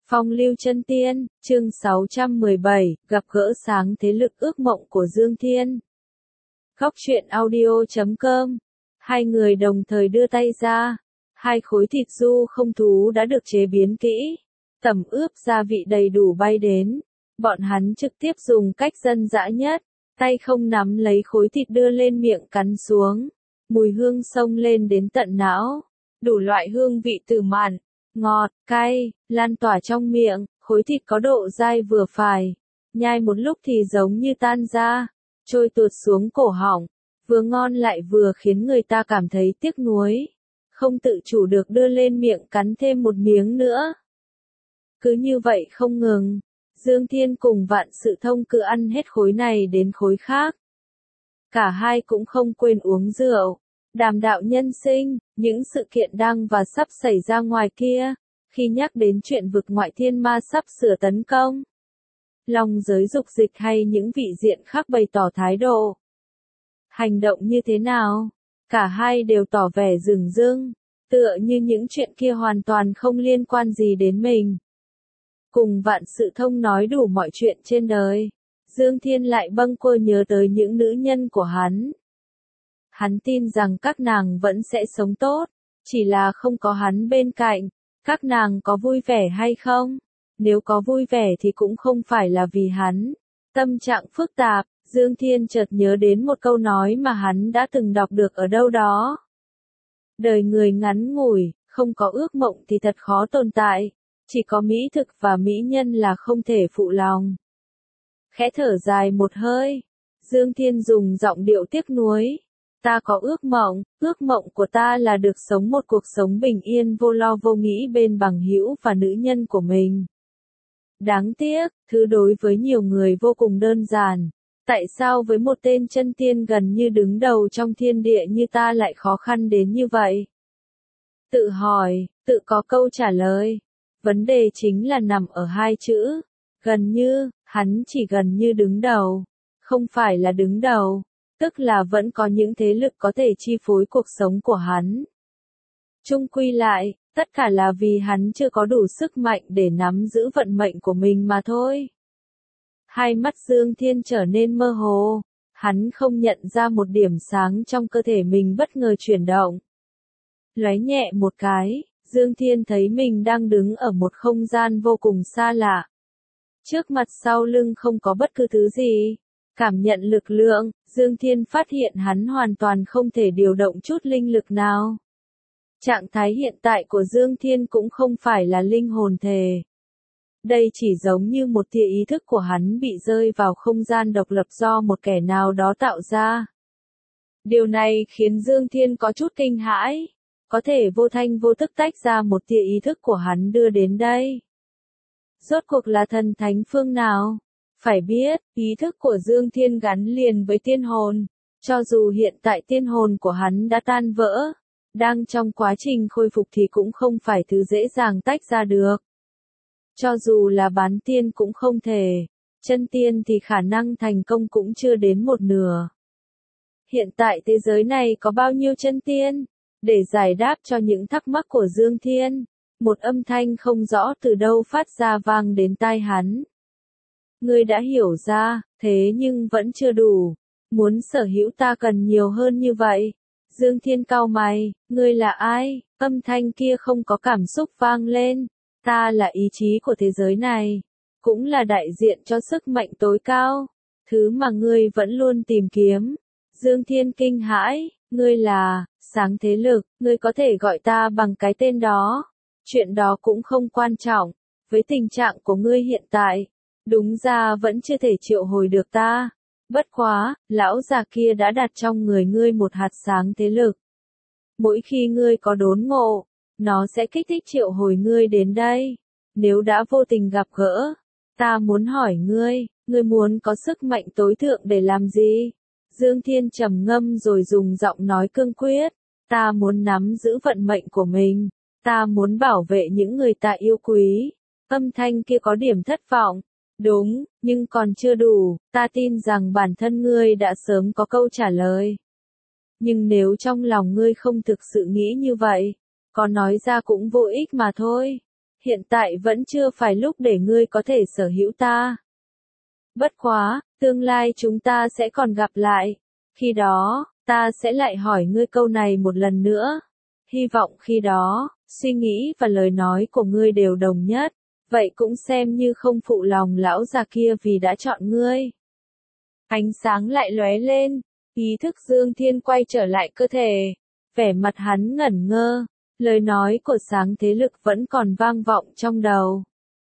Phong lưu chân tiên, chương 617, gặp gỡ sáng thế lực ước mộng của Dương Thiên. Góc truyện audio.com. Hai người đồng thời đưa tay ra. Hai khối thịt du không thú đã được chế biến kỹ. Tẩm ướp gia vị đầy đủ bay đến. Bọn hắn trực tiếp dùng cách dân dã nhất. Tay không nắm lấy khối thịt đưa lên miệng cắn xuống. Mùi hương xông lên đến tận não. Đủ loại hương vị từ mặn, ngọt, cay, lan tỏa trong miệng, khối thịt có độ dai vừa phải. Nhai một lúc thì giống như tan ra, trôi tuột xuống cổ họng, vừa ngon lại vừa khiến người ta cảm thấy tiếc nuối. Không tự chủ được đưa lên miệng cắn thêm một miếng nữa. Cứ như vậy không ngừng, Dương Thiên cùng Vạn Sự Thông cứ ăn hết khối này đến khối khác. Cả hai cũng không quên uống rượu. Đàm đạo nhân sinh, những sự kiện đang và sắp xảy ra ngoài kia, khi nhắc đến chuyện vực ngoại thiên ma sắp sửa tấn công. Long giới dục dịch hay những vị diện khác bày tỏ thái độ. Hành động như thế nào? Cả hai đều tỏ vẻ dửng dưng, tựa như những chuyện kia hoàn toàn không liên quan gì đến mình. Cùng Vạn Sự Thông nói đủ mọi chuyện trên đời, Dương Thiên lại bâng quơ nhớ tới những nữ nhân của hắn. Hắn tin rằng các nàng vẫn sẽ sống tốt, chỉ là không có hắn bên cạnh, các nàng có vui vẻ hay không? Nếu có vui vẻ thì cũng không phải là vì hắn. Tâm trạng phức tạp, Dương Thiên chợt nhớ đến một câu nói mà hắn đã từng đọc được ở đâu đó. Đời người ngắn ngủi, không có ước mộng thì thật khó tồn tại, chỉ có mỹ thực và mỹ nhân là không thể phụ lòng. Khẽ thở dài một hơi, Dương Thiên dùng giọng điệu tiếc nuối. Ta có ước mộng của ta là được sống một cuộc sống bình yên vô lo vô nghĩ bên bằng hữu và nữ nhân của mình. Đáng tiếc, thứ đối với nhiều người vô cùng đơn giản. Tại sao với một tên chân tiên gần như đứng đầu trong thiên địa như ta lại khó khăn đến như vậy? Tự hỏi, tự có câu trả lời. Vấn đề chính là nằm ở hai chữ. Gần như, hắn chỉ gần như đứng đầu. Không phải là đứng đầu. Tức là vẫn có những thế lực có thể chi phối cuộc sống của hắn. Chung quy lại, tất cả là vì hắn chưa có đủ sức mạnh để nắm giữ vận mệnh của mình mà thôi. Hai mắt Dương Thiên trở nên mơ hồ, hắn không nhận ra một điểm sáng trong cơ thể mình bất ngờ chuyển động. Lóe nhẹ một cái, Dương Thiên thấy mình đang đứng ở một không gian vô cùng xa lạ. Trước mặt sau lưng không có bất cứ thứ gì. Cảm nhận lực lượng, Dương Thiên phát hiện hắn hoàn toàn không thể điều động chút linh lực nào. Trạng thái hiện tại của Dương Thiên cũng không phải là linh hồn thể. Đây chỉ giống như một tia ý thức của hắn bị rơi vào không gian độc lập do một kẻ nào đó tạo ra. Điều này khiến Dương Thiên có chút kinh hãi, có thể vô thanh vô tức tách ra một tia ý thức của hắn đưa đến đây. Rốt cuộc là thần thánh phương nào? Phải biết, ý thức của Dương Thiên gắn liền với tiên hồn, cho dù hiện tại tiên hồn của hắn đã tan vỡ, đang trong quá trình khôi phục thì cũng không phải thứ dễ dàng tách ra được. Cho dù là bán tiên cũng không thể, chân tiên thì khả năng thành công cũng chưa đến một nửa. Hiện tại thế giới này có bao nhiêu chân tiên? Để giải đáp cho những thắc mắc của Dương Thiên, một âm thanh không rõ từ đâu phát ra vang đến tai hắn. Ngươi đã hiểu ra, thế nhưng vẫn chưa đủ. Muốn sở hữu ta cần nhiều hơn như vậy. Dương Thiên cau mày, ngươi là ai? Âm thanh kia không có cảm xúc vang lên. Ta là ý chí của thế giới này. Cũng là đại diện cho sức mạnh tối cao. Thứ mà ngươi vẫn luôn tìm kiếm. Dương Thiên kinh hãi, ngươi là, sáng thế lực, ngươi có thể gọi ta bằng cái tên đó. Chuyện đó cũng không quan trọng. Với tình trạng của ngươi hiện tại. Đúng ra vẫn chưa thể triệu hồi được ta. Bất quá, lão già kia đã đặt trong người ngươi một hạt sáng thế lực. Mỗi khi ngươi có đốn ngộ, nó sẽ kích thích triệu hồi ngươi đến đây. Nếu đã vô tình gặp gỡ, ta muốn hỏi ngươi muốn có sức mạnh tối thượng để làm gì? Dương Thiên trầm ngâm rồi dùng giọng nói cương quyết. Ta muốn nắm giữ vận mệnh của mình. Ta muốn bảo vệ những người ta yêu quý. Âm thanh kia có điểm thất vọng. Đúng, nhưng còn chưa đủ, ta tin rằng bản thân ngươi đã sớm có câu trả lời. Nhưng nếu trong lòng ngươi không thực sự nghĩ như vậy, có nói ra cũng vô ích mà thôi. hiện tại vẫn chưa phải lúc để ngươi có thể sở hữu ta. Bất quá, tương lai chúng ta sẽ còn gặp lại. Khi đó, ta sẽ lại hỏi ngươi câu này một lần nữa. Hy vọng khi đó, suy nghĩ và lời nói của ngươi đều đồng nhất. Vậy cũng xem như không phụ lòng lão già kia vì đã chọn ngươi. Ánh sáng lại lóe lên, ý thức Dương Thiên quay trở lại cơ thể. Vẻ mặt hắn ngẩn ngơ, lời nói của sáng thế lực vẫn còn vang vọng trong đầu.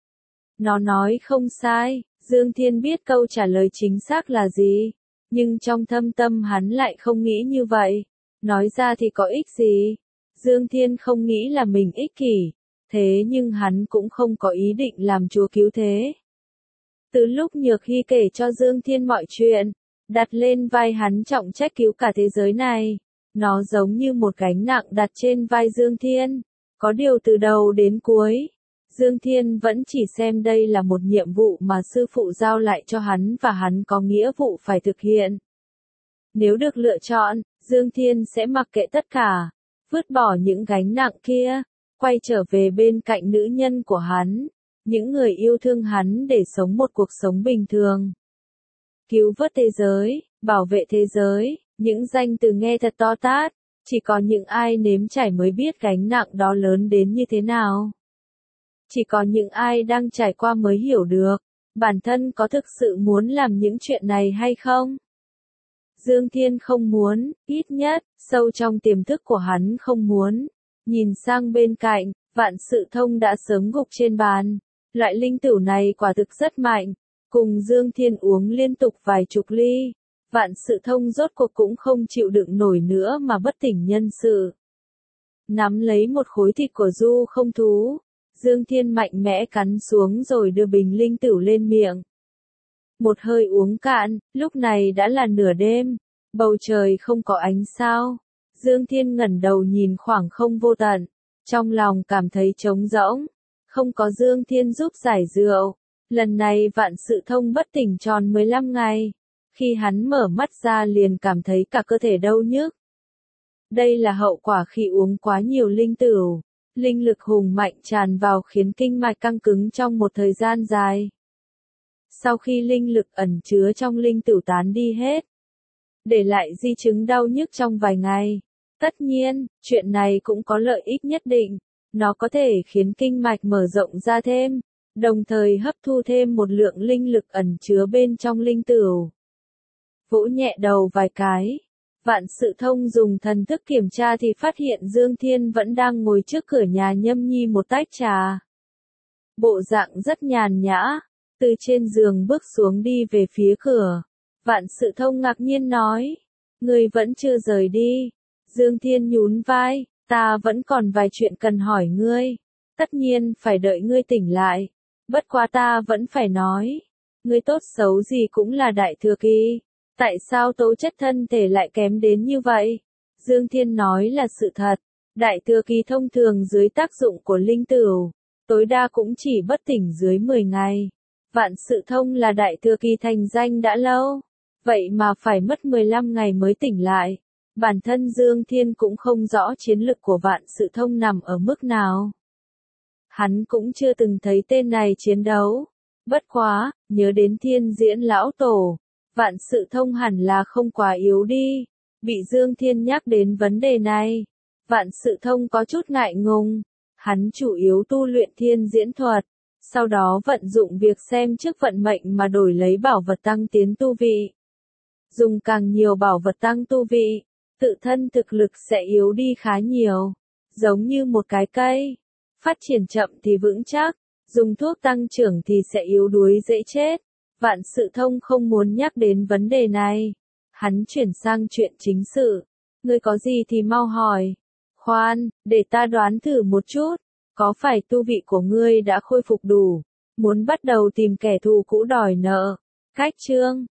Nó nói không sai, Dương Thiên biết câu trả lời chính xác là gì, nhưng trong thâm tâm hắn lại không nghĩ như vậy. Nói ra thì có ích gì? Dương Thiên không nghĩ là mình ích kỷ, thế nhưng hắn cũng không có ý định làm chúa cứu thế. Từ lúc Nhược Hy kể cho Dương Thiên mọi chuyện, đặt lên vai hắn trọng trách cứu cả thế giới này, nó giống như một gánh nặng đặt trên vai Dương Thiên. Có điều từ đầu đến cuối, Dương Thiên vẫn chỉ xem đây là một nhiệm vụ mà sư phụ giao lại cho hắn và hắn có nghĩa vụ phải thực hiện. Nếu được lựa chọn, Dương Thiên sẽ mặc kệ tất cả, vứt bỏ những gánh nặng kia, quay trở về bên cạnh nữ nhân của hắn, những người yêu thương hắn để sống một cuộc sống bình thường. Cứu vớt thế giới, bảo vệ thế giới, những danh từ nghe thật to tát, chỉ có những ai nếm trải mới biết gánh nặng đó lớn đến như thế nào. Chỉ có những ai đang trải qua mới hiểu được, bản thân có thực sự muốn làm những chuyện này hay không? Dương Thiên không muốn, ít nhất, sâu trong tiềm thức của hắn không muốn. Nhìn sang bên cạnh, Vạn Sự Thông đã sớm gục trên bàn. Loại linh tửu này quả thực rất mạnh, cùng Dương Thiên uống liên tục vài chục ly. Vạn Sự Thông rốt cuộc cũng không chịu đựng nổi nữa mà bất tỉnh nhân sự. Nắm lấy một khối thịt của du không thú, Dương Thiên mạnh mẽ cắn xuống rồi đưa bình linh tửu lên miệng. Một hơi uống cạn, lúc này đã là nửa đêm, bầu trời không có ánh sao. Dương Thiên ngẩng đầu nhìn khoảng không vô tận, trong lòng cảm thấy trống rỗng. Không có Dương Thiên giúp giải rượu, lần này Vạn Sự Thông bất tỉnh tròn 15 ngày. Khi hắn mở mắt ra liền cảm thấy cả cơ thể đau nhức. Đây là hậu quả khi uống quá nhiều linh tửu. Linh lực hùng mạnh tràn vào khiến kinh mạch căng cứng trong một thời gian dài. Sau khi linh lực ẩn chứa trong linh tửu tán đi hết, để lại di chứng đau nhức trong vài ngày. Tất nhiên, chuyện này cũng có lợi ích nhất định. Nó có thể khiến kinh mạch mở rộng ra thêm, đồng thời hấp thu thêm một lượng linh lực ẩn chứa bên trong linh tửu. Vỗ nhẹ đầu vài cái, Vạn Sự Thông dùng thần thức kiểm tra thì phát hiện Dương Thiên vẫn đang ngồi trước cửa nhà nhâm nhi một tách trà. Bộ dạng rất nhàn nhã, từ trên giường bước xuống đi về phía cửa. Vạn Sự Thông ngạc nhiên nói, người vẫn chưa rời đi. Dương Thiên nhún vai, ta vẫn còn vài chuyện cần hỏi ngươi. Tất nhiên phải đợi ngươi tỉnh lại. Bất quá ta vẫn phải nói, ngươi tốt xấu gì cũng là đại thừa kỳ. Tại sao tố chất thân thể lại kém đến như vậy? Dương Thiên nói là sự thật. Đại thừa kỳ thông thường dưới tác dụng của linh tửu, tối đa cũng chỉ bất tỉnh dưới 10 ngày. Vạn Sự Thông là đại thừa kỳ thành danh đã lâu, vậy mà phải mất 15 ngày mới tỉnh lại. Bản thân Dương Thiên cũng không rõ chiến lực của Vạn Sự Thông nằm ở mức nào. Hắn cũng chưa từng thấy tên này chiến đấu. Bất quá, nhớ đến Thiên Diễn lão tổ, Vạn Sự Thông hẳn là không quá yếu đi. Bị Dương Thiên nhắc đến vấn đề này, Vạn Sự Thông có chút ngại ngùng. Hắn chủ yếu tu luyện Thiên Diễn thuật, sau đó vận dụng việc xem trước vận mệnh mà đổi lấy bảo vật tăng tiến tu vị. Dùng càng nhiều bảo vật tăng tu vị, tự thân thực lực sẽ yếu đi khá nhiều. Giống như một cái cây, phát triển chậm thì vững chắc, dùng thuốc tăng trưởng thì sẽ yếu đuối dễ chết. Vạn Sự Thông không muốn nhắc đến vấn đề này. Hắn chuyển sang chuyện chính sự. Ngươi có gì thì mau hỏi. Khoan, để ta đoán thử một chút. Có phải tu vị của ngươi đã khôi phục đủ? Muốn bắt đầu tìm kẻ thù cũ đòi nợ? Cách chương